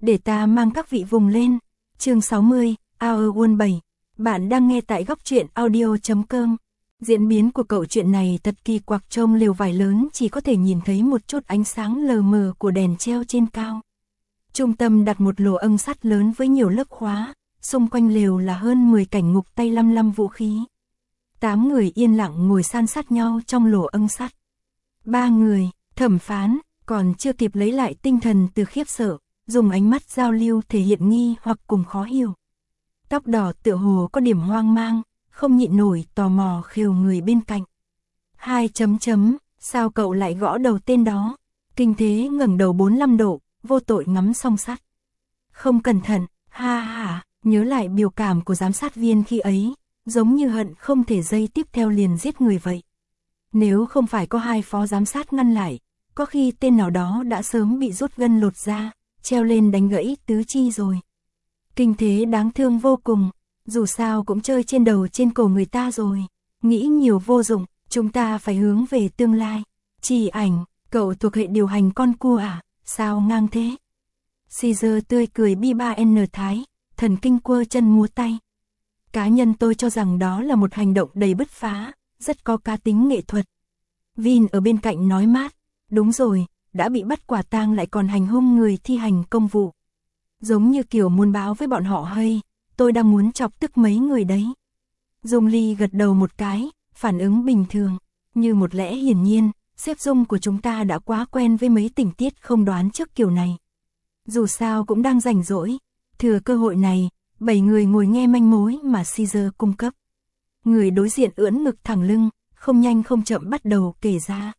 để ta mang các vị vùng lên. Chương 60, Our World 7. Bạn đang nghe tại góc truyện audio.com. Diễn biến của câu chuyện này thật kỳ quặc, trong lều vải lớn chỉ có thể nhìn thấy một chút ánh sáng lờ mờ của đèn treo trên cao. Trung tâm đặt một lỗ âng sắt lớn với nhiều lớp khóa, xung quanh lều là hơn 10 cảnh ngục tay lăm vũ khí. 8 người yên lặng ngồi san sát nhau trong lỗ âng sắt. 3 người, thẩm phán, còn chưa kịp lấy lại tinh thần từ khiếp sợ, dùng ánh mắt giao lưu thể hiện nghi hoặc cùng khó hiểu. Tóc đỏ tựa hồ có điểm hoang mang, không nhịn nổi tò mò khều người bên cạnh. 2 sao cậu lại gõ đầu tên đó? Kinh Thế ngẩng đầu 45 độ, vô tội ngắm song sắt. Không cẩn thận, ha ha, nhớ lại biểu cảm của giám sát viên khi ấy, giống như hận không thể giây tiếp theo liền giết người vậy. Nếu không phải có 2 phó giám sát ngăn lại, có khi tên nào đó đã sớm bị rút gân lột da, treo lên đánh gãy tứ chi rồi. Kinh Thế đáng thương vô cùng, dù sao cũng chơi trên đầu trên cổ người ta rồi. Nghĩ nhiều vô dụng, chúng ta phải hướng về tương lai. Chỉ Ảnh, cậu thuộc hệ điều hành con cua à, sao ngang thế? Caesar tươi cười bi-ba-n thái, thần kinh quơ chân múa tay. Cá nhân tôi cho rằng đó là một hành động đầy bứt phá, rất có cá tính nghệ thuật. Vin ở bên cạnh nói mát, đúng rồi, đã bị bắt quả tang lại còn hành hung người thi hành công vụ. Giống như kiểu muốn báo với bọn họ hay, tôi đang muốn chọc tức mấy người đấy. Dung Ly gật đầu một cái, phản ứng bình thường, như một lẽ hiển nhiên, sếp Dung của chúng ta đã quá quen với mấy tình tiết không đoán trước kiểu này. Dù sao cũng đang rảnh rỗi, thừa cơ hội này, 7 người ngồi nghe manh mối mà Caesar cung cấp. Người đối diện ưỡn ngực thẳng lưng, không nhanh không chậm bắt đầu kể ra.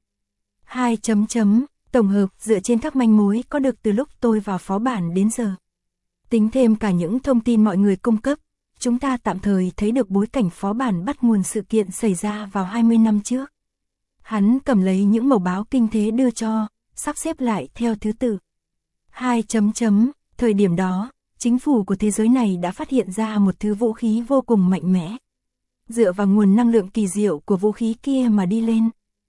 2 tổng hợp dựa trên các manh mối có được từ lúc tôi vào phó bản đến giờ. Tính thêm cả những thông tin mọi người cung cấp, chúng ta tạm thời thấy được bối cảnh phó bản bắt nguồn sự kiện xảy ra vào 20 năm trước. Hắn cầm lấy những mẩu báo Kinh Thế đưa cho, sắp xếp lại theo thứ tự. 2 thời điểm đó, chính phủ của thế giới này đã phát hiện ra một thứ vũ khí vô cùng mạnh mẽ. Dựa vào nguồn năng lượng kỳ diệu của vũ khí kia mà đi lên.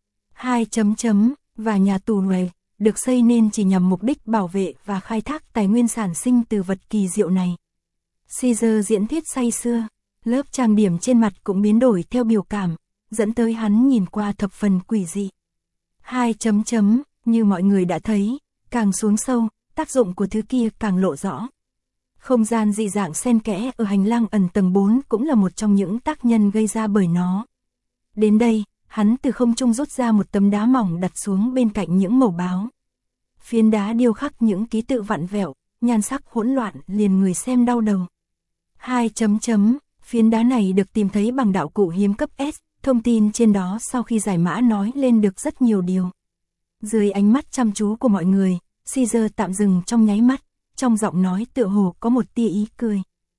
2 và nhà tù này được xây nên chỉ nhằm mục đích bảo vệ và khai thác tài nguyên sản sinh từ vật kỳ diệu này. Caesar diễn thuyết say sưa, lớp trang điểm trên mặt cũng biến đổi theo biểu cảm, dẫn tới hắn nhìn qua thập phần quỷ dị. 2 như mọi người đã thấy, càng xuống sâu, tác dụng của thứ kia càng lộ rõ. Không gian dị dạng xen kẽ ở hành lang ẩn tầng 4 cũng là một trong những tác nhân gây ra bởi nó. Đến đây, hắn từ không trung rút ra một tấm đá mỏng đặt xuống bên cạnh những mẩu báo. Phiến đá điêu khắc những ký tự vặn vẹo, nhan sắc hỗn loạn liền người xem đau đầu. 2 phiến đá này được tìm thấy bằng đạo cụ hiếm cấp S, thông tin trên đó sau khi giải mã nói lên được rất nhiều điều. Dưới ánh mắt chăm chú của mọi người, Caesar tạm dừng trong nháy mắt, trong giọng nói tựa hồ có một tia ý cười.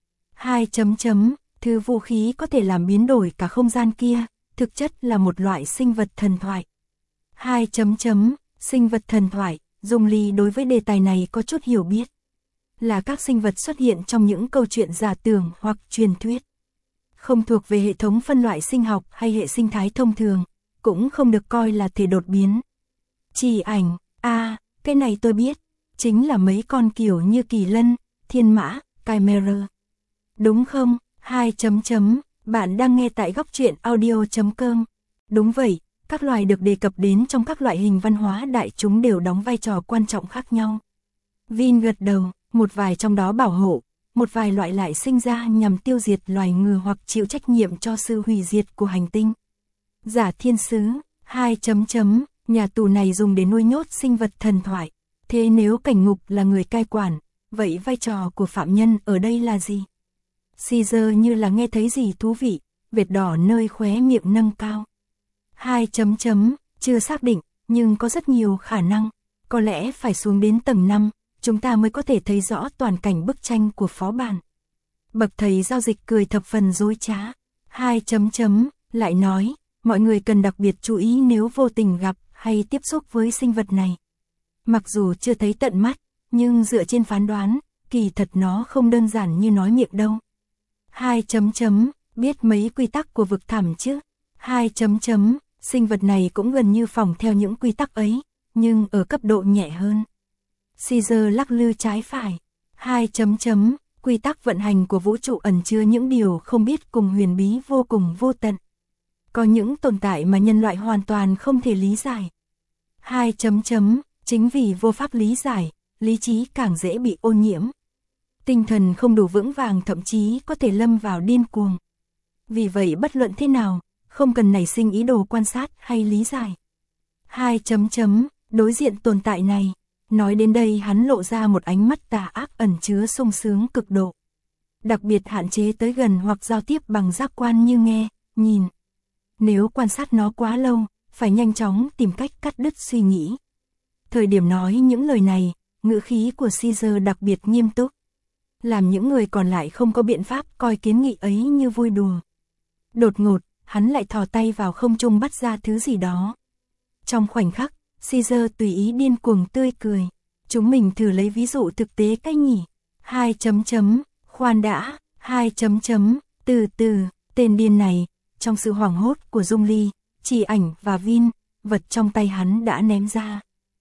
2 thứ vũ khí có thể làm biến đổi cả không gian kia, thực chất là một loại sinh vật thần thoại. 2 sinh vật thần thoại, Dung Ly đối với đề tài này có chút hiểu biết. Là các sinh vật xuất hiện trong những câu chuyện giả tưởng hoặc truyền thuyết. Không thuộc về hệ thống phân loại sinh học hay hệ sinh thái thông thường, cũng không được coi là thể đột biến. Chỉ Ảnh, cái này tôi biết, chính là mấy con kiểu như kỳ lân, thiên mã, chimera. Đúng không? 2 bạn đang nghe tại góc truyện audio.com. Đúng vậy, các loài được đề cập đến trong các loại hình văn hóa đại chúng đều đóng vai trò quan trọng khác nhau. Vin gật đầu, một vài trong đó bảo hộ, một vài loại lại sinh ra nhằm tiêu diệt loài người hoặc chịu trách nhiệm cho sự hủy diệt của hành tinh. Giả thiên sứ, 2 nhà tù này dùng để nuôi nhốt sinh vật thần thoại. Thế nếu cảnh ngục là người cai quản, vậy vai trò của phạm nhân ở đây là gì? Caesar như là nghe thấy gì thú vị, vệt đỏ nơi khóe miệng nâng cao. 2 chưa xác định, nhưng có rất nhiều khả năng. Có lẽ phải xuống đến tầng 5, chúng ta mới có thể thấy rõ toàn cảnh bức tranh của phó bản. Bậc thầy giao dịch cười thập phần dối trá. 2 lại nói, mọi người cần đặc biệt chú ý nếu vô tình gặp hay tiếp xúc với sinh vật này. Mặc dù chưa thấy tận mắt, nhưng dựa trên phán đoán, kỳ thật nó không đơn giản như nói miệng đâu. 2 biết mấy quy tắc của vực thẳm chứ? 2 sinh vật này cũng gần như phỏng theo những quy tắc ấy, nhưng ở cấp độ nhẹ hơn. Caesar lắc lư trái phải. 2 chấm chấm, quy tắc vận hành của vũ trụ ẩn chứa những điều không biết cùng huyền bí vô cùng vô tận. Có những tồn tại mà nhân loại hoàn toàn không thể lý giải. 2 chấm chấm, chính vì vô pháp lý giải, lý trí càng dễ bị ô nhiễm. Tinh thần không đủ vững vàng thậm chí có thể lâm vào điên cuồng. Vì vậy bất luận thế nào, không cần nảy sinh ý đồ quan sát hay lý giải. 2 chấm chấm, đối diện tồn tại này. Nói đến đây hắn lộ ra một ánh mắt tà ác ẩn chứa sung sướng cực độ. Đặc biệt hạn chế tới gần hoặc giao tiếp bằng giác quan như nghe, nhìn. Nếu quan sát nó quá lâu, phải nhanh chóng tìm cách cắt đứt suy nghĩ. Thời điểm nói những lời này, ngữ khí của Caesar đặc biệt nghiêm túc. Làm những người còn lại không có biện pháp coi kiến nghị ấy như vui đùa. Đột ngột, hắn lại thò tay vào không trung bắt ra thứ gì đó. Trong khoảnh khắc, Caesar tùy ý điên cuồng tươi cười. Chúng mình thử lấy ví dụ thực tế cách nhỉ. 2 chấm chấm, khoan đã, 2 chấm chấm, từ từ, tên điên này, trong sự hoảng hốt của Dung Ly, Chỉ Ảnh và Vin, vật trong tay hắn đã ném ra.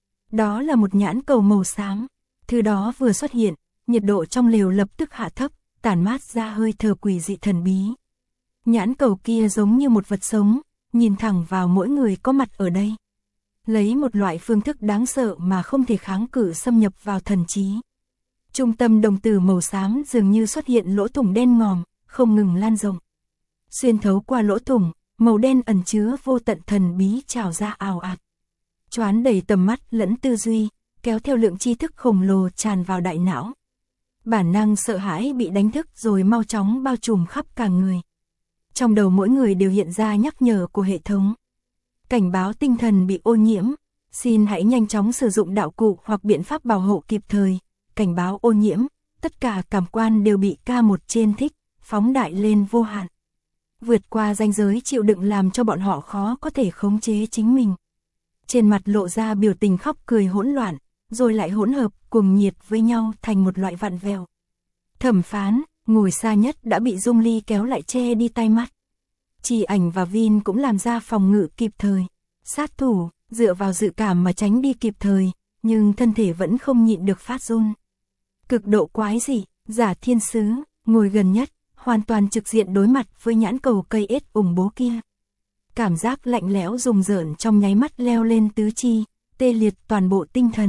Đó là một nhãn cầu màu xám. Thứ đó vừa xuất hiện, nhiệt độ trong lều lập tức hạ thấp, tản mát ra hơi thở quỷ dị thần bí. Nhãn cầu kia giống như một vật sống, nhìn thẳng vào mỗi người có mặt ở đây. Lấy một loại phương thức đáng sợ mà không thể kháng cự xâm nhập vào thần trí. Trung tâm đồng tử màu xám dường như xuất hiện lỗ thủng đen ngòm, không ngừng lan rộng. Xuyên thấu qua lỗ thủng, màu đen ẩn chứa vô tận thần bí trào ra ào ạt. Choán đầy tầm mắt lẫn tư duy, kéo theo lượng tri thức khổng lồ tràn vào đại não. Bản năng sợ hãi bị đánh thức rồi mau chóng bao trùm khắp cả người. Trong đầu mỗi người đều hiện ra nhắc nhở của hệ thống. Cảnh báo tinh thần bị ô nhiễm, xin hãy nhanh chóng sử dụng đạo cụ hoặc biện pháp bảo hộ kịp thời. Cảnh báo ô nhiễm, tất cả cảm quan đều bị K1 trên thích, phóng đại lên vô hạn. Vượt qua ranh giới chịu đựng làm cho bọn họ khó có thể khống chế chính mình. Trên mặt lộ ra biểu tình khóc cười hỗn loạn, rồi lại hỗn hợp cuồng nhiệt với nhau thành một loại vặn vẹo. Thẩm Phán, ngồi xa nhất đã bị Dung Ly kéo lại che đi tai mắt. Chỉ Ảnh và Vin cũng làm ra phòng ngự kịp thời. Sát thủ, dựa vào dự cảm mà tránh đi kịp thời, nhưng thân thể vẫn không nhịn được phát run. Cực độ quái dị, Giả Thiên Sứ, ngồi gần nhất, hoàn toàn trực diện đối mặt với nhãn cầu cây ết ủng bố kia. Cảm giác lạnh lẽo rùng rợn trong nháy mắt leo lên tứ chi, tê liệt toàn bộ tinh thần.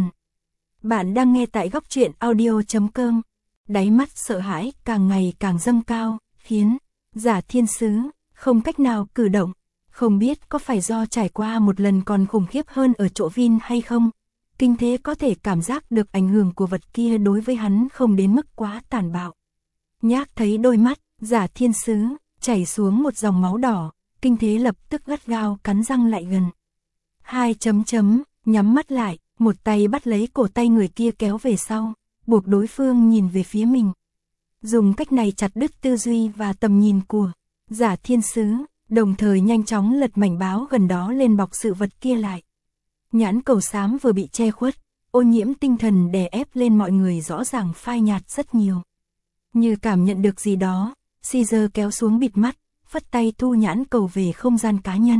Bạn đang nghe tại Góc Truyện Audio.com. Đáy mắt sợ hãi càng ngày càng dâng cao, khiến Giả Thiên Sứ không cách nào cử động. Không biết có phải do trải qua một lần còn khủng khiếp hơn ở chỗ Vin hay không. Kinh thế có thể cảm giác được ảnh hưởng của vật kia đối với hắn không đến mức quá tàn bạo. Nhác thấy đôi mắt Giả Thiên Sứ chảy xuống một dòng máu đỏ, kinh thế lập tức gắt gao cắn răng lại gần. 2 chấm chấm, nhắm mắt lại, một tay bắt lấy cổ tay người kia kéo về sau, buộc đối phương nhìn về phía mình. Dùng cách này chặt đứt tư duy và tầm nhìn của Giả Thiên Sứ, đồng thời nhanh chóng lật mảnh báo gần đó lên bọc sự vật kia lại. Nhãn cầu xám vừa bị che khuất, ô nhiễm tinh thần đè ép lên mọi người rõ ràng phai nhạt rất nhiều. Như cảm nhận được gì đó, Caesar kéo xuống bịt mắt, phất tay thu nhãn cầu về không gian cá nhân.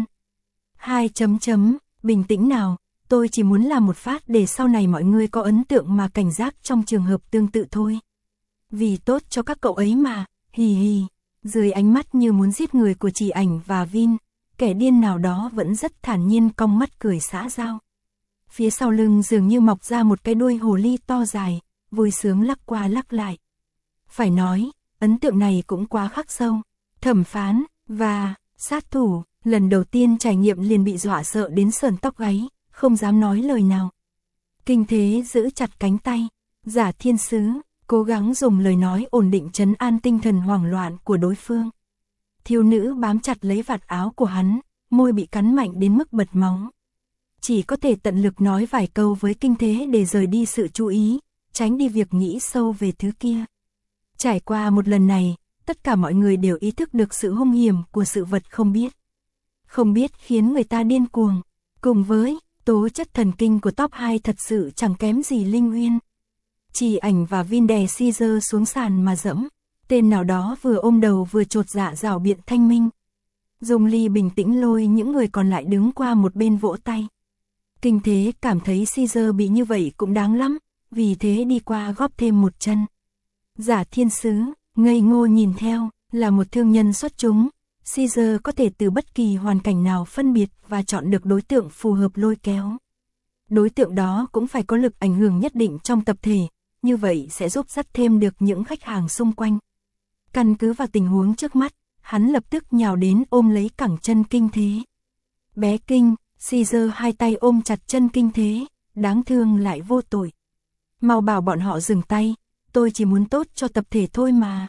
2 chấm chấm, bình tĩnh nào, tôi chỉ muốn làm một phát để sau này mọi người có ấn tượng mà cảnh giác trong trường hợp tương tự thôi. Vì tốt cho các cậu ấy mà, hì hì. Dưới ánh mắt như muốn giết người của Chỉ Ảnh và Vin, kẻ điên nào đó vẫn rất thản nhiên cong mắt cười xã giao. Phía sau lưng dường như mọc ra một cái đuôi hồ ly to dài, vui sướng lắc qua lắc lại. Phải nói, ấn tượng này cũng quá khắc sâu. Thẩm Phán và sát thủ, lần đầu tiên trải nghiệm liền bị dọa sợ đến sởn tóc gáy, không dám nói lời nào. Kinh thế giữ chặt cánh tay, Giả Thiên Sứ cố gắng dùng lời nói ổn định trấn an tinh thần hoảng loạn của đối phương. Thiếu nữ bám chặt lấy vạt áo của hắn, môi bị cắn mạnh đến mức bật máu. Chỉ có thể tận lực nói vài câu với kinh thế để rời đi sự chú ý, tránh đi việc nghĩ sâu về thứ kia. Trải qua một lần này, tất cả mọi người đều ý thức được sự hung hiểm của sự vật không biết. Không biết khiến người ta điên cuồng, cùng với tố chất thần kinh của top 2 thật sự chẳng kém gì Linh Uyên. Chỉ Ảnh và Vin đè Caesar xuống sàn mà dẫm, tên nào đó vừa ôm đầu vừa chột dạ rảo biện thanh minh. Dung Ly bình tĩnh lôi những người còn lại đứng qua một bên vỗ tay. Kinh thế cảm thấy Caesar bị như vậy cũng đáng lắm, vì thế đi qua góp thêm một chân. Giả thiên sứ, ngây ngô nhìn theo, là một thương nhân xuất chúng. Caesar có thể từ bất kỳ hoàn cảnh nào phân biệt và chọn được đối tượng phù hợp lôi kéo. Đối tượng đó cũng phải có lực ảnh hưởng nhất định trong tập thể, như vậy sẽ giúp dắt thêm được những khách hàng xung quanh. Căn cứ vào tình huống trước mắt, hắn lập tức nhào đến ôm lấy cẳng chân Kinh Thế. Bé Kinh, Caesar hai tay ôm chặt chân Kinh Thế, đáng thương lại vô tội. Mau bảo bọn họ dừng tay, tôi chỉ muốn tốt cho tập thể thôi mà.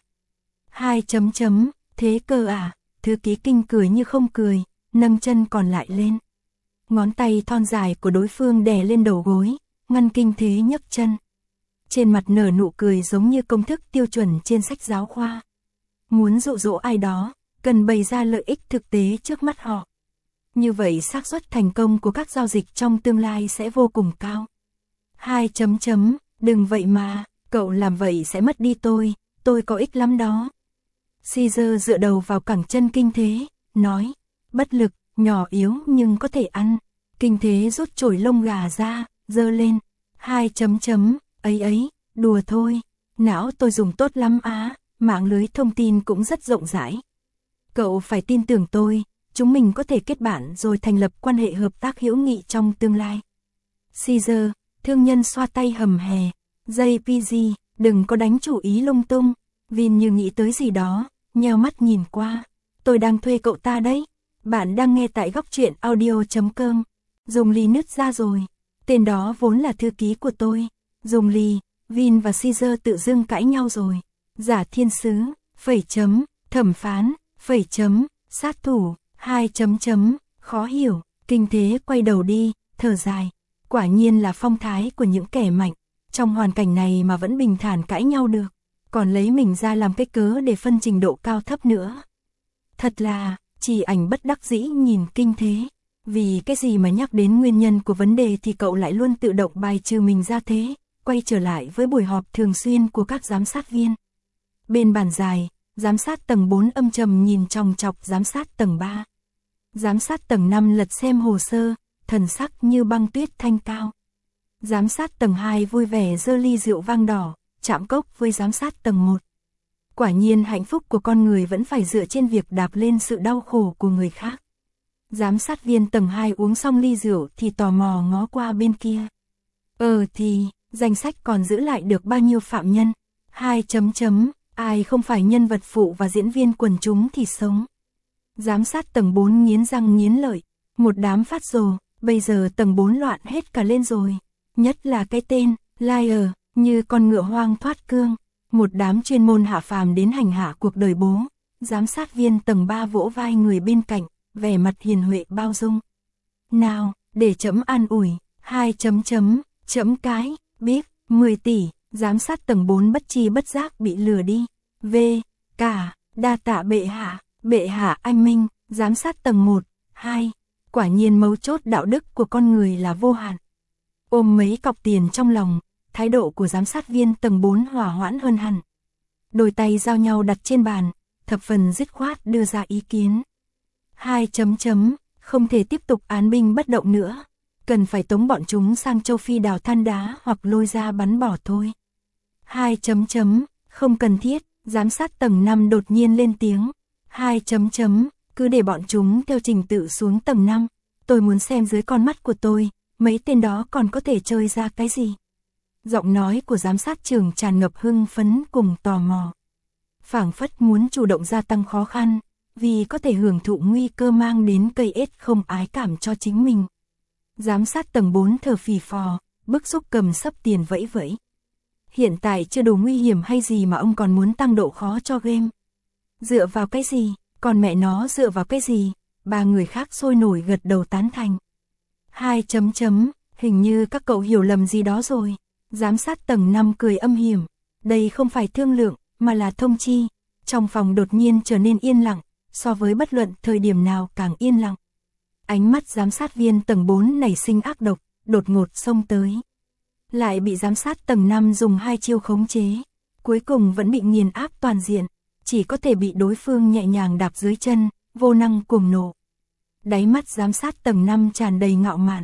Thế cơ à, thư ký Kinh cười như không cười, nâng chân còn lại lên. Ngón tay thon dài của đối phương đè lên đầu gối, ngăn Kinh Thế nhấc chân. Trên mặt nở nụ cười giống như công thức tiêu chuẩn trên sách giáo khoa. Muốn dụ dỗ ai đó, cần bày ra lợi ích thực tế trước mắt họ. Như vậy xác suất thành công của các giao dịch trong tương lai sẽ vô cùng cao. Đừng vậy mà, cậu làm vậy sẽ mất đi tôi có ích lắm đó. Caesar dựa đầu vào cẳng chân Kinh Thế, nói, bất lực, nhỏ yếu nhưng có thể ăn. Kinh Thế rút chổi lông gà ra, giơ lên. Ấy, đùa thôi, não tôi dùng tốt lắm á, mạng lưới thông tin cũng rất rộng rãi. Cậu phải tin tưởng tôi, chúng mình có thể kết bạn rồi thành lập quan hệ hợp tác hữu nghị trong tương lai. Caesar, thương nhân xoa tay hầm hè, JPG, đừng có đánh chủ ý lung tung. Vin như nghĩ tới gì đó, nheo mắt nhìn qua. Tôi đang thuê cậu ta đấy. Bạn đang nghe tại góc truyện audio.com. Dùng ly nứt ra rồi. Tên đó vốn là thư ký của tôi. Dùng ly, Vin và Caesar tự dưng cãi nhau rồi. Giả thiên sứ, thẩm phán, sát thủ, khó hiểu. Kinh Thế quay đầu đi, thở dài. Quả nhiên là phong thái của những kẻ mạnh. Trong hoàn cảnh này mà vẫn bình thản cãi nhau được. Còn lấy mình ra làm cái cớ để phân trình độ cao thấp nữa. Thật là, chỉ ảnh bất đắc dĩ nhìn Kinh Thế. Vì cái gì mà nhắc đến nguyên nhân của vấn đề thì cậu lại luôn tự động bài trừ mình ra thế. Quay trở lại với buổi họp thường xuyên của các giám sát viên. Bên bàn dài, giám sát tầng 4 âm trầm nhìn chòng chọc giám sát tầng 3. Giám sát tầng 5 lật xem hồ sơ, thần sắc như băng tuyết thanh cao. Giám sát tầng 2 vui vẻ giơ ly rượu vang đỏ, chạm cốc với giám sát tầng 1. Quả nhiên hạnh phúc của con người vẫn phải dựa trên việc đạp lên sự đau khổ của người khác. Giám sát viên tầng 2 uống xong ly rượu thì tò mò ngó qua bên kia. Thì, danh sách còn giữ lại được bao nhiêu phạm nhân? Ai không phải nhân vật phụ và diễn viên quần chúng thì sống. Giám sát tầng 4 nghiến răng nghiến lợi, một đám phát rồ, bây giờ tầng 4 loạn hết cả lên rồi. Nhất là cái tên, liar, như con ngựa hoang thoát cương. Một đám chuyên môn hạ phàm đến hành hạ cuộc đời bố. Giám sát viên tầng 3 vỗ vai người bên cạnh, vẻ mặt hiền huệ bao dung. Nào, để chấm an ủi, chấm cái, biết, 10 tỷ, giám sát tầng 4 bất chi bất giác bị lừa đi. Đa tạ bệ hạ anh minh, giám sát tầng 1, 2. Quả nhiên mấu chốt đạo đức của con người là vô hạn. Ôm mấy cọc tiền trong lòng, thái độ của giám sát viên tầng 4 hòa hoãn hơn hẳn. Đôi tay giao nhau đặt trên bàn, thập phần dứt khoát đưa ra ý kiến. Không thể tiếp tục án binh bất động nữa. Cần phải tống bọn chúng sang châu Phi đào than đá hoặc lôi ra bắn bỏ thôi. Không cần thiết, giám sát tầng 5 đột nhiên lên tiếng. Cứ để bọn chúng theo trình tự xuống tầng 5. Tôi muốn xem dưới con mắt của tôi, mấy tên đó còn có thể chơi ra cái gì. Giọng nói của giám sát trưởng tràn ngập hưng phấn cùng tò mò. Phảng phất muốn chủ động gia tăng khó khăn, vì có thể hưởng thụ nguy cơ mang đến cây ết không ái cảm cho chính mình. Giám sát tầng 4 thở phì phò, bức xúc cầm sấp tiền vẫy vẫy. Hiện tại chưa đủ nguy hiểm hay gì mà ông còn muốn tăng độ khó cho game. Dựa vào cái gì, còn mẹ nó dựa vào cái gì, ba người khác sôi nổi gật đầu tán thành. Hình như các cậu hiểu lầm gì đó rồi. Giám sát tầng 5 cười âm hiểm. Đây không phải thương lượng, mà là thông chi. Trong phòng đột nhiên trở nên yên lặng, so với bất luận thời điểm nào càng yên lặng. Ánh mắt giám sát viên tầng 4 nảy sinh ác độc, đột ngột xông tới. Lại bị giám sát tầng 5 dùng 2 chiêu khống chế. Cuối cùng vẫn bị nghiền áp toàn diện, chỉ có thể bị đối phương nhẹ nhàng đạp dưới chân, vô năng cuồng nộ. Đáy mắt giám sát tầng 5 tràn đầy ngạo mạn.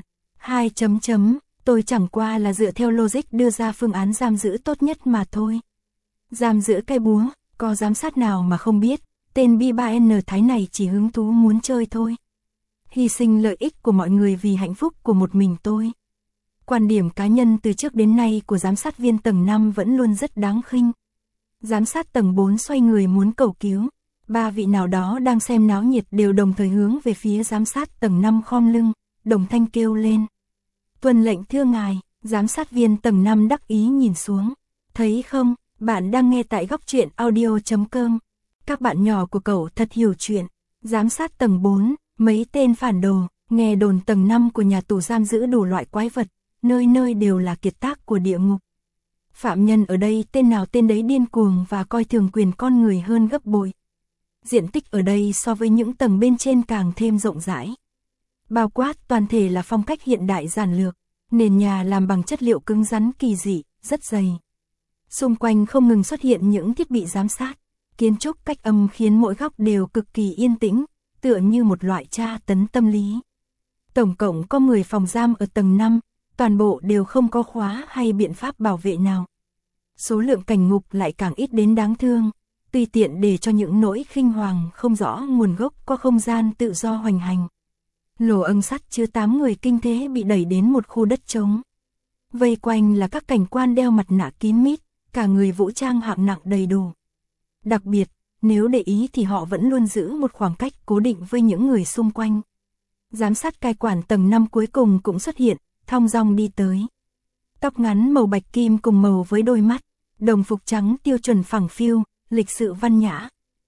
Tôi chẳng qua là dựa theo logic đưa ra phương án giam giữ tốt nhất mà thôi. Giam giữ cái búa, có giám sát nào mà không biết, tên B3N Thái này chỉ hứng thú muốn chơi thôi. Hy sinh lợi ích của mọi người vì hạnh phúc của một mình tôi. Quan điểm cá nhân từ trước đến nay của giám sát viên tầng 5 vẫn luôn rất đáng khinh. Giám sát tầng 4 xoay người muốn cầu cứu. 3 vị nào đó đang xem náo nhiệt đều đồng thời hướng về phía giám sát tầng 5 khom lưng, đồng thanh kêu lên. Tuân lệnh thưa ngài, giám sát viên tầng 5 đắc ý nhìn xuống. Thấy không, bạn đang nghe tại góc truyện audio.com. Các bạn nhỏ của cậu thật hiểu chuyện. Giám sát tầng 4, mấy tên phản đồ, nghe đồn tầng 5 của nhà tù giam giữ đủ loại quái vật, nơi nơi đều là kiệt tác của địa ngục. Phạm nhân ở đây tên nào tên đấy điên cuồng và coi thường quyền con người hơn gấp bội. Diện tích ở đây so với những tầng bên trên càng thêm rộng rãi. Bao quát toàn thể là phong cách hiện đại giản lược, nền nhà làm bằng chất liệu cứng rắn kỳ dị, rất dày. Xung quanh không ngừng xuất hiện những thiết bị giám sát, kiến trúc cách âm khiến mỗi góc đều cực kỳ yên tĩnh, tựa như một loại tra tấn tâm lý. Tổng cộng có 10 phòng giam ở tầng 5, toàn bộ đều không có khóa hay biện pháp bảo vệ nào. Số lượng cảnh ngục lại càng ít đến đáng thương, tùy tiện để cho những nỗi khinh hoàng không rõ nguồn gốc có không gian tự do hoành hành. Lỗ âng sắt chứa 8 người kinh thế bị đẩy đến một khu đất trống. Vây quanh là các cảnh quan đeo mặt nạ kín mít, cả người vũ trang hạng nặng đầy đủ. Đặc biệt, nếu để ý thì họ vẫn luôn giữ một khoảng cách cố định với những người xung quanh. Giám sát cai quản tầng 5 cuối cùng cũng xuất hiện, thong dong đi tới. Tóc ngắn màu bạch kim cùng màu với đôi mắt, đồng phục trắng tiêu chuẩn phẳng phiu, lịch sự văn nhã.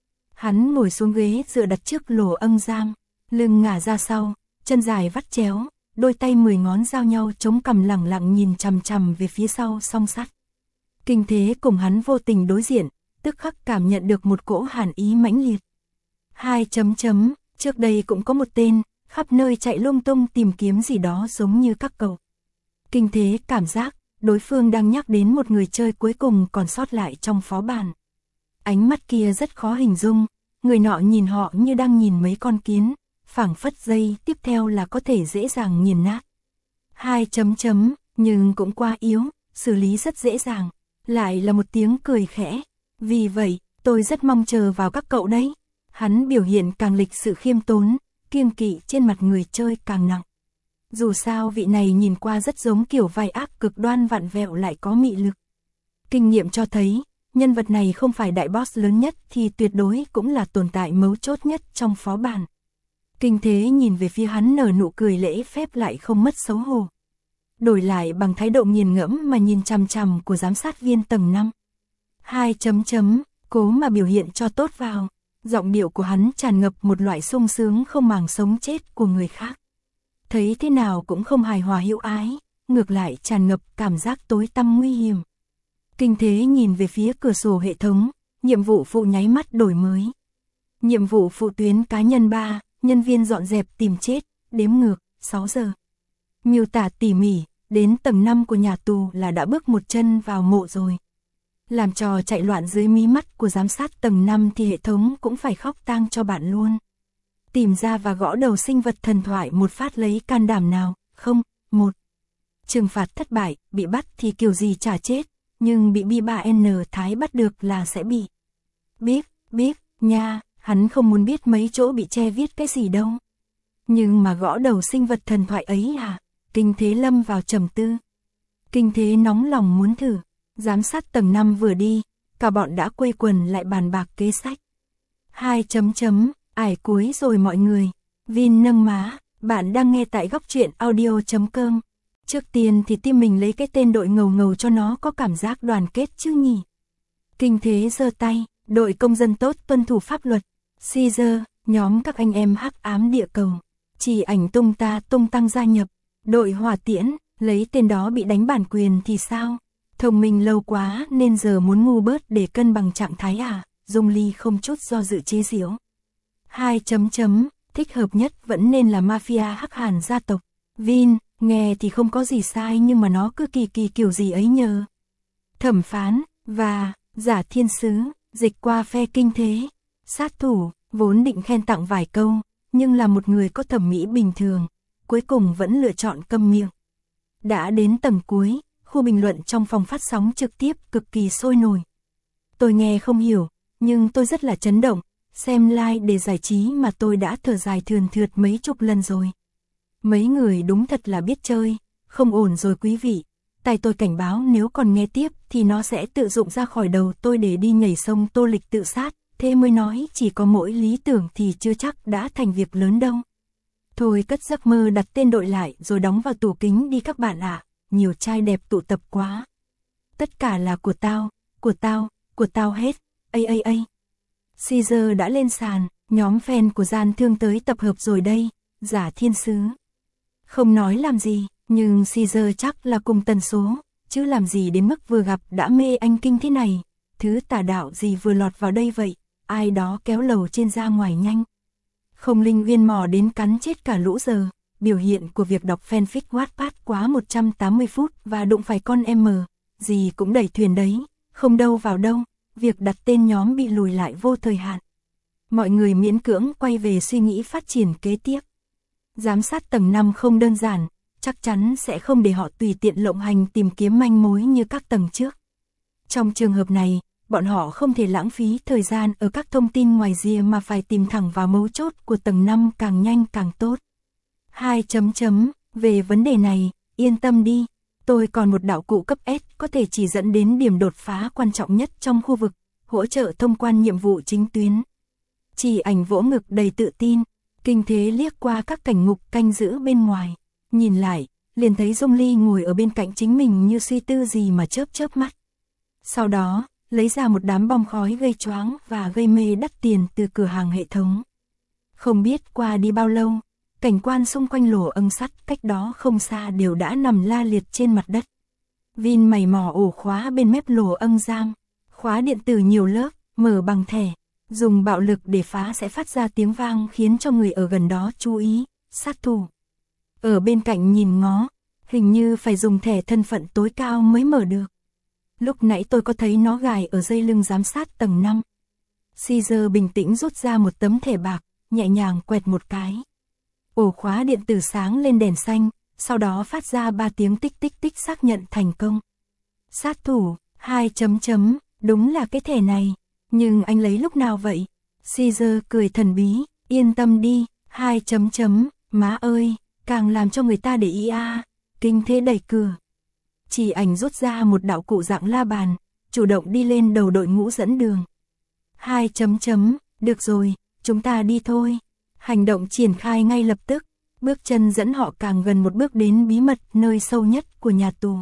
Hắn ngồi xuống ghế dựa đặt trước lỗ âng giam, lưng ngả ra sau, chân dài vắt chéo, đôi tay 10 ngón giao nhau chống cằm lẳng lặng nhìn chằm chằm về phía sau song sắt. Kinh thế cùng hắn vô tình đối diện, tức khắc cảm nhận được một cỗ hàn ý mãnh liệt. Trước đây cũng có một tên, khắp nơi chạy lung tung tìm kiếm gì đó giống như các cậu. Kinh thế cảm giác, đối phương đang nhắc đến một người chơi cuối cùng còn sót lại trong phó bản. Ánh mắt kia rất khó hình dung, người nọ nhìn họ như đang nhìn mấy con kiến, phảng phất giây tiếp theo là có thể dễ dàng nghiền nát. Nhưng cũng quá yếu, xử lý rất dễ dàng, lại là một tiếng cười khẽ. Vì vậy, tôi rất mong chờ vào các cậu đấy. Hắn biểu hiện càng lịch sự khiêm tốn, kiêng kỵ trên mặt người chơi càng nặng. Dù sao vị này nhìn qua rất giống kiểu vai ác cực đoan vặn vẹo lại có mị lực. Kinh nghiệm cho thấy, nhân vật này không phải đại boss lớn nhất thì tuyệt đối cũng là tồn tại mấu chốt nhất trong phó bản. Kinh thế nhìn về phía hắn nở nụ cười lễ phép lại không mất xấu hổ. Đổi lại bằng thái độ nghiền ngẫm mà nhìn chằm chằm của giám sát viên tầng 5. Cố mà biểu hiện cho tốt vào. Giọng điệu của hắn tràn ngập một loại sung sướng không màng sống chết của người khác. Thấy thế nào cũng không hài hòa hữu ái, ngược lại tràn ngập cảm giác tối tăm nguy hiểm. Kinh thế nhìn về phía cửa sổ hệ thống, nhiệm vụ phụ nháy mắt đổi mới. Nhiệm vụ phụ tuyến cá nhân 3, nhân viên dọn dẹp tìm chết, đếm ngược, 6 giờ. Miêu tả tỉ mỉ, đến tầng 5 của nhà tù là đã bước một chân vào mộ rồi. Làm trò chạy loạn dưới mí mắt của giám sát tầng 5 thì hệ thống cũng phải khóc tang cho bạn luôn. Tìm ra và gõ đầu sinh vật thần thoại một phát lấy can đảm nào, không, một. Trừng phạt thất bại, bị bắt thì kiểu gì chả chết, nhưng bị B3N Thái bắt được là sẽ bị. Biết, nha, hắn không muốn biết mấy chỗ bị che viết cái gì đâu. Nhưng mà gõ đầu sinh vật thần thoại ấy à, Kinh thế lâm vào trầm tư. Kinh thế nóng lòng muốn thử. Giám sát tầng 5 vừa đi, cả bọn đã quây quần lại bàn bạc kế sách. Ải cuối rồi mọi người. Vin nâng má, bạn đang nghe tại góc truyện audio.com. Trước tiên thì tim mình lấy cái tên đội ngầu ngầu cho nó có cảm giác đoàn kết chứ nhỉ. Kinh thế giơ tay, đội công dân tốt tuân thủ pháp luật. Caesar, nhóm các anh em hắc ám địa cầu. Chỉ ảnh tung ta tung tăng gia nhập. Đội hỏa tiễn, lấy tên đó bị đánh bản quyền thì sao? Thông minh lâu quá nên giờ muốn ngu bớt để cân bằng trạng thái à? Dung Ly không chút do dự chế giễu. Thích hợp nhất vẫn nên là mafia hắc hàn gia tộc. Vin, nghe thì không có gì sai nhưng mà nó cứ kỳ kỳ kiểu gì ấy nhờ. Thẩm phán, và, giả thiên sứ, dịch qua phe kinh thế. Sát thủ, vốn định khen tặng vài câu, nhưng là một người có thẩm mỹ bình thường, cuối cùng vẫn lựa chọn câm miệng. Đã đến tầng cuối, khu bình luận trong phòng phát sóng trực tiếp cực kỳ sôi nổi. Tôi nghe không hiểu, nhưng tôi rất là chấn động, xem like để giải trí mà tôi đã thở dài thườn thượt mấy chục lần rồi. Mấy người đúng thật là biết chơi, không ổn rồi quý vị. Tai tôi cảnh báo nếu còn nghe tiếp thì nó sẽ tự dụng ra khỏi đầu tôi để đi nhảy sông Tô Lịch tự sát, thế mới nói chỉ có mỗi lý tưởng thì chưa chắc đã thành việc lớn đâu. Thôi cất giấc mơ đặt tên đội lại rồi đóng vào tủ kính đi các bạn ạ, nhiều trai đẹp tụ tập quá. Tất cả là của tao hết, ây. Caesar đã lên sàn, nhóm fan của gian thương tới tập hợp rồi đây, Giả Thiên Sứ. Không nói làm gì, nhưng Caesar chắc là cùng tần số, chứ làm gì đến mức vừa gặp đã mê anh kinh thế này. Thứ tà đạo gì vừa lọt vào đây vậy, ai đó kéo lầu trên ra ngoài nhanh. Không Linh Uyên mò đến cắn chết cả lũ giờ, biểu hiện của việc đọc fanfic Wattpad quá 180 phút và đụng phải con M, gì cũng đẩy thuyền đấy, không đâu vào đâu, việc đặt tên nhóm bị lùi lại vô thời hạn. Mọi người miễn cưỡng quay về suy nghĩ phát triển kế tiếp. Giám sát tầng 5 không đơn giản, chắc chắn sẽ không để họ tùy tiện lộng hành tìm kiếm manh mối như các tầng trước. Trong trường hợp này, bọn họ không thể lãng phí thời gian ở các thông tin ngoài rìa mà phải tìm thẳng vào mấu chốt của tầng 5 càng nhanh càng tốt. 2. Về vấn đề này, yên tâm đi, tôi còn một đạo cụ cấp S có thể chỉ dẫn đến điểm đột phá quan trọng nhất trong khu vực, hỗ trợ thông quan nhiệm vụ chính tuyến. Chỉ Ảnh vỗ ngực đầy tự tin, kinh thế liếc qua các cảnh ngục canh giữ bên ngoài, nhìn lại, liền thấy Dung Ly ngồi ở bên cạnh chính mình như suy tư gì mà chớp mắt. Sau đó, lấy ra một đám bom khói gây choáng và gây mê đắt tiền từ cửa hàng hệ thống. Không biết qua đi bao lâu, cảnh quan xung quanh lỗ âng sắt cách đó không xa đều đã nằm la liệt trên mặt đất. Vin mày mò ổ khóa bên mép lỗ âng giam, khóa điện tử nhiều lớp, mở bằng thẻ, dùng bạo lực để phá sẽ phát ra tiếng vang khiến cho người ở gần đó chú ý, sát thủ. Ở bên cạnh nhìn ngó, hình như phải dùng thẻ thân phận tối cao mới mở được. Lúc nãy tôi có thấy nó gài ở dây lưng giám sát tầng 5. Caesar bình tĩnh rút ra một tấm thẻ bạc, nhẹ nhàng quẹt một cái. Ổ khóa điện tử sáng lên đèn xanh, sau đó phát ra 3 tiếng tích tích tích xác nhận thành công. Sát thủ, 2. Đúng là cái thẻ này, nhưng anh lấy lúc nào vậy? Caesar cười thần bí, yên tâm đi, 2. Má ơi, càng làm cho người ta để ý à, kinh thế đẩy cửa. Chỉ Ảnh rút ra một đạo cụ dạng la bàn, chủ động đi lên đầu đội ngũ dẫn đường. 2. Được rồi, chúng ta đi thôi. Hành động triển khai ngay lập tức, bước chân dẫn họ càng gần một bước đến bí mật nơi sâu nhất của nhà tù.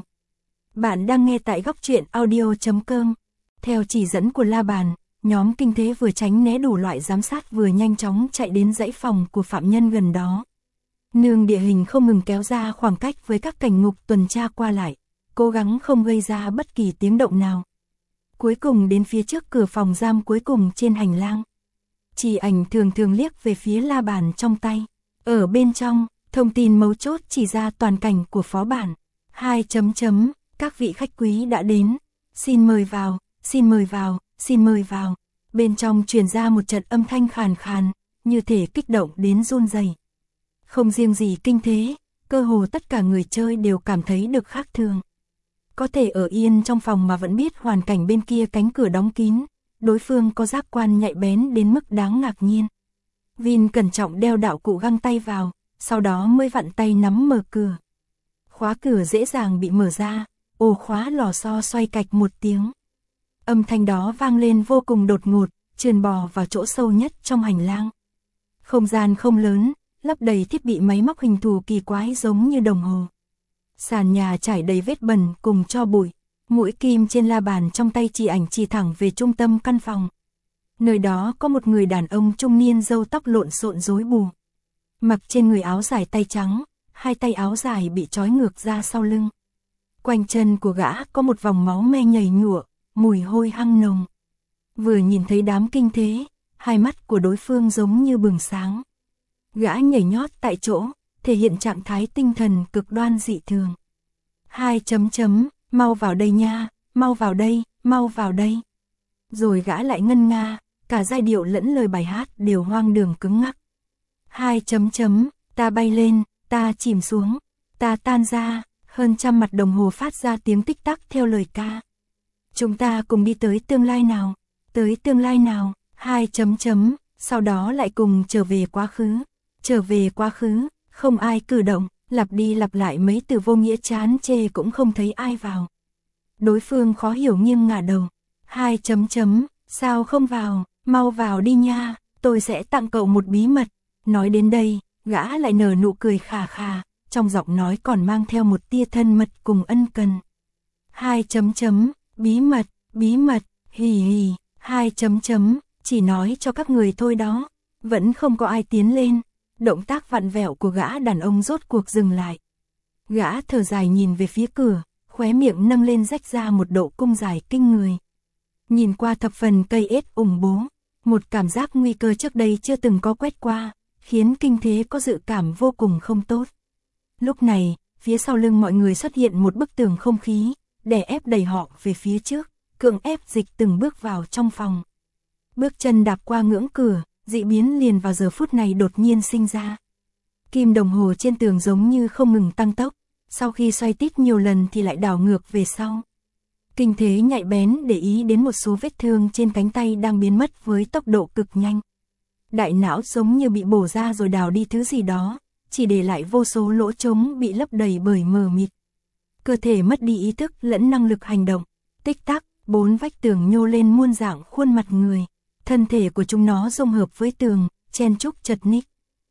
Bạn đang nghe tại góc truyện audio.com. Theo chỉ dẫn của la bàn, nhóm kinh thế vừa tránh né đủ loại giám sát vừa nhanh chóng chạy đến dãy phòng của phạm nhân gần đó. Nương địa hình không ngừng kéo ra khoảng cách với các cảnh ngục tuần tra qua lại, cố gắng không gây ra bất kỳ tiếng động nào. Cuối cùng đến phía trước cửa phòng giam cuối cùng trên hành lang. Chỉ Ảnh thường liếc về phía la bàn trong tay. Ở bên trong, thông tin mấu chốt chỉ ra toàn cảnh của phó bản. 2. Các vị khách quý đã đến. Xin mời vào, xin mời vào, xin mời vào. Bên trong truyền ra một trận âm thanh khàn khàn, như thể kích động đến run rẩy. Không riêng gì kinh thế, cơ hồ tất cả người chơi đều cảm thấy được khác thường. Có thể ở yên trong phòng mà vẫn biết hoàn cảnh bên kia cánh cửa đóng kín, đối phương có giác quan nhạy bén đến mức đáng ngạc nhiên. Vin cẩn trọng đeo đạo cụ găng tay vào, sau đó mới vặn tay nắm mở cửa. Khóa cửa dễ dàng bị mở ra, ổ khóa lò xo xoay cạch một tiếng. Âm thanh đó vang lên vô cùng đột ngột, trườn bò vào chỗ sâu nhất trong hành lang. Không gian không lớn, lấp đầy thiết bị máy móc hình thù kỳ quái giống như đồng hồ. Sàn nhà trải đầy vết bẩn cùng tro bụi, mũi kim trên la bàn trong tay Chỉ Ảnh chỉ thẳng về trung tâm căn phòng. Nơi đó có một người đàn ông trung niên râu tóc lộn xộn rối bù. Mặc trên người áo dài tay trắng, hai tay áo dài bị trói ngược ra sau lưng. Quanh chân của gã có một vòng máu me nhầy nhụa, mùi hôi hăng nồng. Vừa nhìn thấy đám kinh thế, hai mắt của đối phương giống như bừng sáng. Gã nhảy nhót tại chỗ, thể hiện trạng thái tinh thần cực đoan dị thường. 2. Mau vào đây nha, mau vào đây, mau vào đây. Rồi gã lại ngân nga, cả giai điệu lẫn lời bài hát đều hoang đường cứng ngắc. 2. Ta bay lên, ta chìm xuống, ta tan ra, hơn trăm mặt đồng hồ phát ra tiếng tích tắc theo lời ca. Chúng ta cùng đi tới tương lai nào? Tới tương lai nào? 2 chấm chấm, sau đó lại cùng trở về quá khứ. Trở về quá khứ, không ai cử động, lặp đi lặp lại mấy từ vô nghĩa chán chê cũng không thấy ai vào. Đối phương khó hiểu nghiêng ngả đầu. 2 chấm chấm, sao không vào, mau vào đi nha, tôi sẽ tặng cậu một bí mật. Nói đến đây, gã lại nở nụ cười khà khà, trong giọng nói còn mang theo một tia thân mật cùng ân cần. 2 chấm chấm, bí mật, hì hì, 2 chấm chấm, chỉ nói cho các người thôi đó. Vẫn không có ai tiến lên, động tác vặn vẹo của gã đàn ông rốt cuộc dừng lại. Gã thở dài nhìn về phía cửa, khóe miệng nâng lên rách ra một độ cung dài kinh người. Nhìn qua thập phần cây ết ủng bố, một cảm giác nguy cơ trước đây chưa từng có quét qua, khiến Kinh Thế có dự cảm vô cùng không tốt. Lúc này, phía sau lưng mọi người xuất hiện một bức tường không khí, đè ép đẩy họ về phía trước, cưỡng ép dịch từng bước vào trong phòng. Bước chân đạp qua ngưỡng cửa, dị biến liền vào giờ phút này đột nhiên sinh ra. Kim đồng hồ trên tường giống như không ngừng tăng tốc, sau khi xoay tít nhiều lần thì lại đảo ngược về sau. Kinh Thế nhạy bén để ý đến một số vết thương trên cánh tay đang biến mất với tốc độ cực nhanh. Đại não giống như bị bổ ra rồi đào đi thứ gì đó, chỉ để lại vô số lỗ trống bị lấp đầy bởi mờ mịt. Cơ thể mất đi ý thức lẫn năng lực hành động. Tích tắc, 4 vách tường nhô lên muôn dạng khuôn mặt người. Thân thể của chúng nó dung hợp với tường, chen chúc chật ních.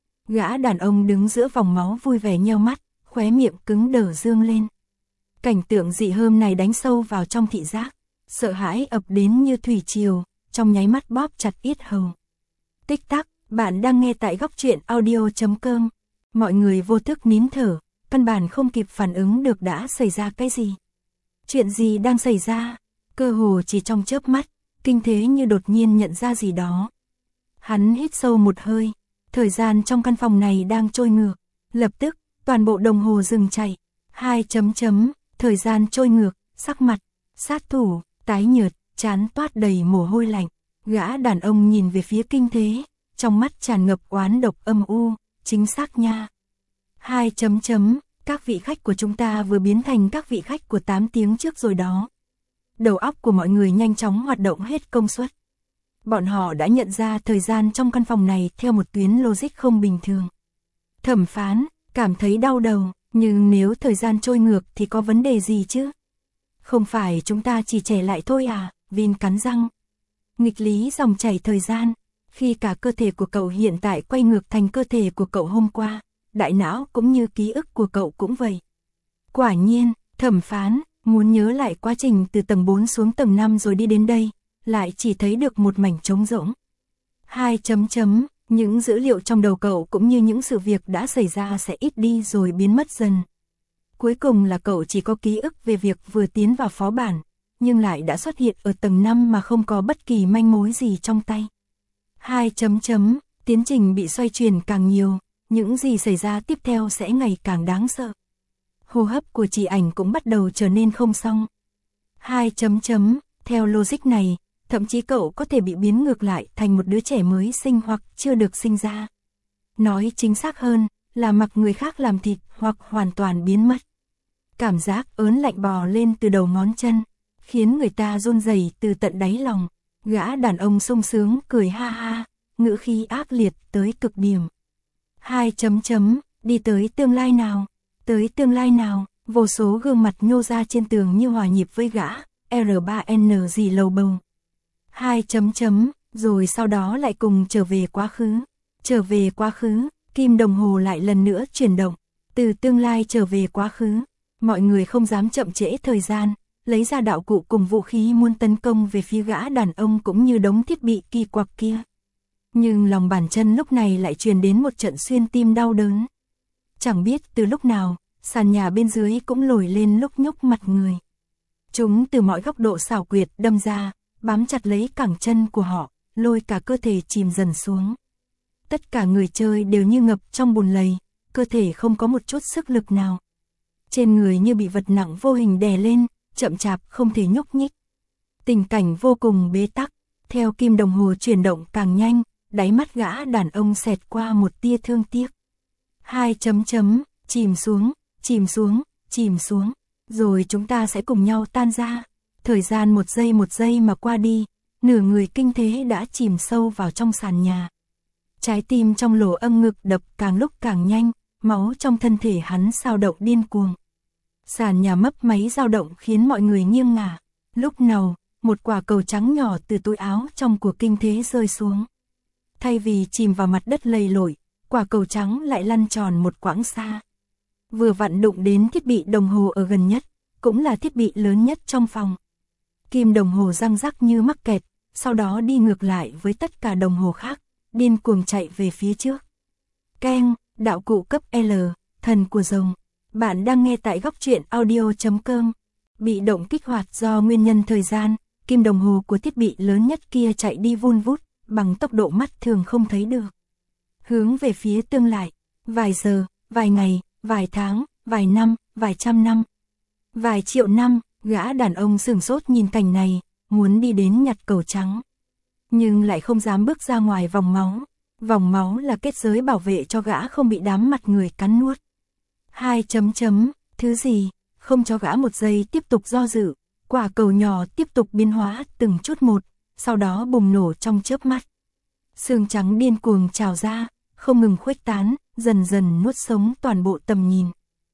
Gã đàn ông đứng giữa vòng máu vui vẻ nheo mắt, khóe miệng cứng đờ dương lên. Cảnh tượng dị hợm này đánh sâu vào trong thị giác, sợ hãi ập đến như thủy triều, trong nháy mắt bóp chặt yết hầu. Tích tắc, bạn đang nghe tại góc truyện audio.com. Mọi người vô thức nín thở, căn bản không kịp phản ứng được đã xảy ra cái gì. Chuyện gì đang xảy ra? Cơ hồ chỉ trong chớp mắt, Kinh Thế như đột nhiên nhận ra gì đó. Hắn hít sâu một hơi, thời gian trong căn phòng này đang trôi ngược, lập tức, toàn bộ đồng hồ dừng chạy. 2 chấm chấm, thời gian trôi ngược, sắc mặt, sát thủ, tái nhợt, trán toát đầy mồ hôi lạnh. Gã đàn ông nhìn về phía Kinh Thế, trong mắt tràn ngập oán độc âm u, chính xác nha. 2 chấm chấm, các vị khách của chúng ta vừa biến thành các vị khách của 8 tiếng trước rồi đó. Đầu óc của mọi người nhanh chóng hoạt động hết công suất. Bọn họ đã nhận ra thời gian trong căn phòng này theo một tuyến logic không bình thường. Thẩm Phán, cảm thấy đau đầu, nhưng nếu thời gian trôi ngược thì có vấn đề gì chứ? Không phải chúng ta chỉ trẻ lại thôi à? Vin cắn răng. Nghịch lý dòng chảy thời gian, khi cả cơ thể của cậu hiện tại quay ngược thành cơ thể của cậu hôm qua, đại não cũng như ký ức của cậu cũng vậy. Quả nhiên, Thẩm Phán muốn nhớ lại quá trình từ tầng 4 xuống tầng 5 rồi đi đến đây, lại chỉ thấy được một mảnh trống rỗng. 2 chấm chấm, những dữ liệu trong đầu cậu cũng như những sự việc đã xảy ra sẽ ít đi rồi biến mất dần. Cuối cùng là cậu chỉ có ký ức về việc vừa tiến vào phó bản, nhưng lại đã xuất hiện ở tầng 5 mà không có bất kỳ manh mối gì trong tay. 2 chấm chấm, tiến trình bị xoay chuyển càng nhiều, những gì xảy ra tiếp theo sẽ ngày càng đáng sợ. Hô hấp của Chỉ Ảnh cũng bắt đầu trở nên không xong. 2 chấm chấm, theo logic này, thậm chí cậu có thể bị biến ngược lại thành một đứa trẻ mới sinh hoặc chưa được sinh ra. Nói chính xác hơn, là mặc người khác làm thịt hoặc hoàn toàn biến mất. Cảm giác ớn lạnh bò lên từ đầu ngón chân, khiến người ta run rẩy từ tận đáy lòng. Gã đàn ông sung sướng cười ha ha, ngữ khí ác liệt tới cực điểm. 2 chấm chấm, đi tới tương lai nào? Tới tương lai nào? Vô số gương mặt nhô ra trên tường như hòa nhịp với gã, R3N gì lầu bầu. 2 chấm chấm, rồi sau đó lại cùng trở về quá khứ. Trở về quá khứ, kim đồng hồ lại lần nữa chuyển động, từ tương lai trở về quá khứ. Mọi người không dám chậm trễ thời gian, lấy ra đạo cụ cùng vũ khí muốn tấn công về phía gã đàn ông cũng như đống thiết bị kỳ quặc kia. Nhưng lòng bàn chân lúc này lại truyền đến một trận xuyên tim đau đớn. Chẳng biết từ lúc nào, sàn nhà bên dưới cũng nổi lên lúc nhúc mặt người. Chúng từ mọi góc độ xảo quyệt đâm ra, bám chặt lấy cẳng chân của họ, lôi cả cơ thể chìm dần xuống. Tất cả người chơi đều như ngập trong bùn lầy, cơ thể không có một chút sức lực nào. Trên người như bị vật nặng vô hình đè lên, chậm chạp không thể nhúc nhích. Tình cảnh vô cùng bế tắc, theo kim đồng hồ chuyển động càng nhanh, đáy mắt gã đàn ông xẹt qua một tia thương tiếc. 2 chấm chấm, chìm xuống, chìm xuống, chìm xuống, rồi chúng ta sẽ cùng nhau tan ra. Thời gian một giây mà qua đi, nửa người kinh thế đã chìm sâu vào trong sàn nhà. Trái tim trong lỗ âm ngực đập càng lúc càng nhanh, máu trong thân thể hắn xao động điên cuồng. Sàn nhà mấp máy dao động khiến mọi người nghiêng ngả. Lúc nào, một quả cầu trắng nhỏ từ túi áo trong của kinh thế rơi xuống. Thay vì chìm vào mặt đất lầy lội, quả cầu trắng lại lăn tròn một quãng xa. Vừa vặn đụng đến thiết bị đồng hồ ở gần nhất, cũng là thiết bị lớn nhất trong phòng. Kim đồng hồ răng rắc như mắc kẹt, sau đó đi ngược lại với tất cả đồng hồ khác, điên cuồng chạy về phía trước. Keng, đạo cụ cấp L, thần của rồng. Bạn đang nghe tại góc truyện audio.com. Bị động kích hoạt do nguyên nhân thời gian, kim đồng hồ của thiết bị lớn nhất kia chạy đi vun vút, bằng tốc độ mắt thường không thấy được. Hướng về phía tương lai, vài giờ, vài ngày, vài tháng, vài năm, vài trăm năm, vài triệu năm, gã đàn ông sửng sốt nhìn cảnh này, muốn đi đến nhặt cầu trắng. Nhưng lại không dám bước ra ngoài vòng máu. Vòng máu là kết giới bảo vệ cho gã không bị đám mặt người cắn nuốt. Thứ gì, không cho gã một giây tiếp tục do dự, quả cầu nhỏ tiếp tục biến hóa từng chút một, sau đó bùng nổ trong chớp mắt. Xương trắng điên cuồng trào ra, không ngừng khuếch tán, dần dần nuốt sống toàn bộ tầm nhìn.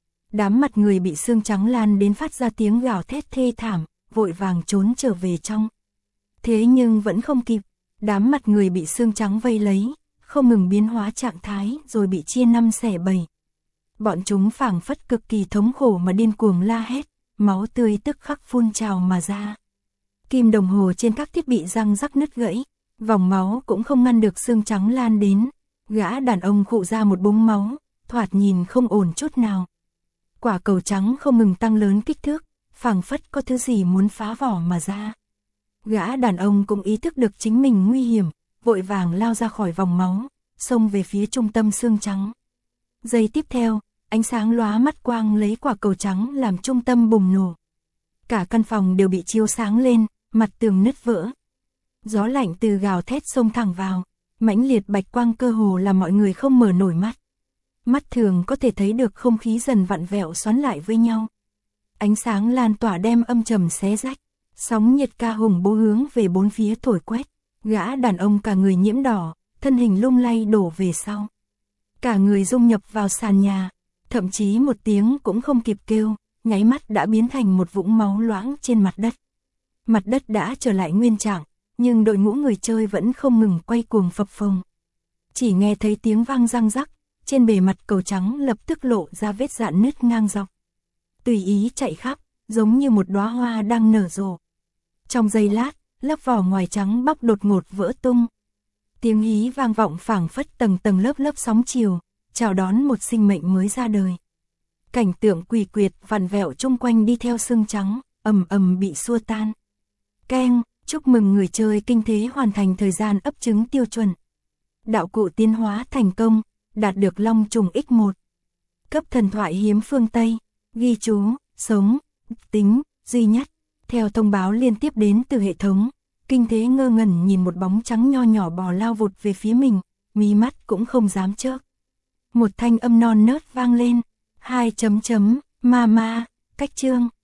Đám mặt người bị xương trắng lan đến phát ra tiếng gào thét thê thảm, vội vàng trốn trở về trong. Thế nhưng vẫn không kịp, đám mặt người bị xương trắng vây lấy, không ngừng biến hóa trạng thái rồi bị chia năm xẻ bảy. Bọn chúng phảng phất cực kỳ thống khổ mà điên cuồng la hét, máu tươi tức khắc phun trào mà ra. Kim đồng hồ trên các thiết bị răng rắc nứt gãy, vòng máu cũng không ngăn được xương trắng lan đến. Gã đàn ông khụ ra một búng máu, thoạt nhìn không ổn chút nào. Quả cầu trắng không ngừng tăng lớn kích thước, phảng phất có thứ gì muốn phá vỏ mà ra. Gã đàn ông cũng ý thức được chính mình nguy hiểm, vội vàng lao ra khỏi vòng máu, xông về phía trung tâm xương trắng. Giây tiếp theo, ánh sáng lóa mắt quang lấy quả cầu trắng làm trung tâm bùng nổ. Cả căn phòng đều bị chiếu sáng lên, mặt tường nứt vỡ. Gió lạnh từ gào thét xông thẳng vào, mãnh liệt bạch quang cơ hồ làm mọi người không mở nổi mắt. Mắt thường có thể thấy được không khí dần vặn vẹo xoắn lại với nhau. Ánh sáng lan tỏa đem âm trầm xé rách, sóng nhiệt ca hùng bố hướng về bốn phía thổi quét. Gã đàn ông cả người nhiễm đỏ, thân hình lung lay đổ về sau. Cả người dung nhập vào sàn nhà, thậm chí một tiếng cũng không kịp kêu, nháy mắt đã biến thành một vũng máu loãng trên mặt đất. Mặt đất đã trở lại nguyên trạng, nhưng đội ngũ người chơi vẫn không ngừng quay cuồng phập phồng. Chỉ nghe thấy tiếng vang răng rắc, trên bề mặt cầu trắng lập tức lộ ra vết rạn nứt ngang dọc. Tùy ý chạy khắp, giống như một đóa hoa đang nở rộ. Trong giây lát, lớp vỏ ngoài trắng bóc đột ngột vỡ tung. Tiếng hí vang vọng phảng phất tầng tầng lớp lớp sóng chiều, chào đón một sinh mệnh mới ra đời. Cảnh tượng quỷ quyệt vặn vẹo chung quanh đi theo xương trắng, ầm ầm bị xua tan. Keng, chúc mừng người chơi kinh thế hoàn thành thời gian ấp trứng tiêu chuẩn. Đạo cụ tiến hóa thành công, đạt được long trùng X1. Cấp thần thoại hiếm phương Tây, ghi chú, sống, tính, duy nhất. Theo thông báo liên tiếp đến từ hệ thống, kinh thế ngơ ngẩn nhìn một bóng trắng nho nhỏ bò lao vụt về phía mình, mí mắt cũng không dám chớp. Một thanh âm non nớt vang lên, ma, cách chương.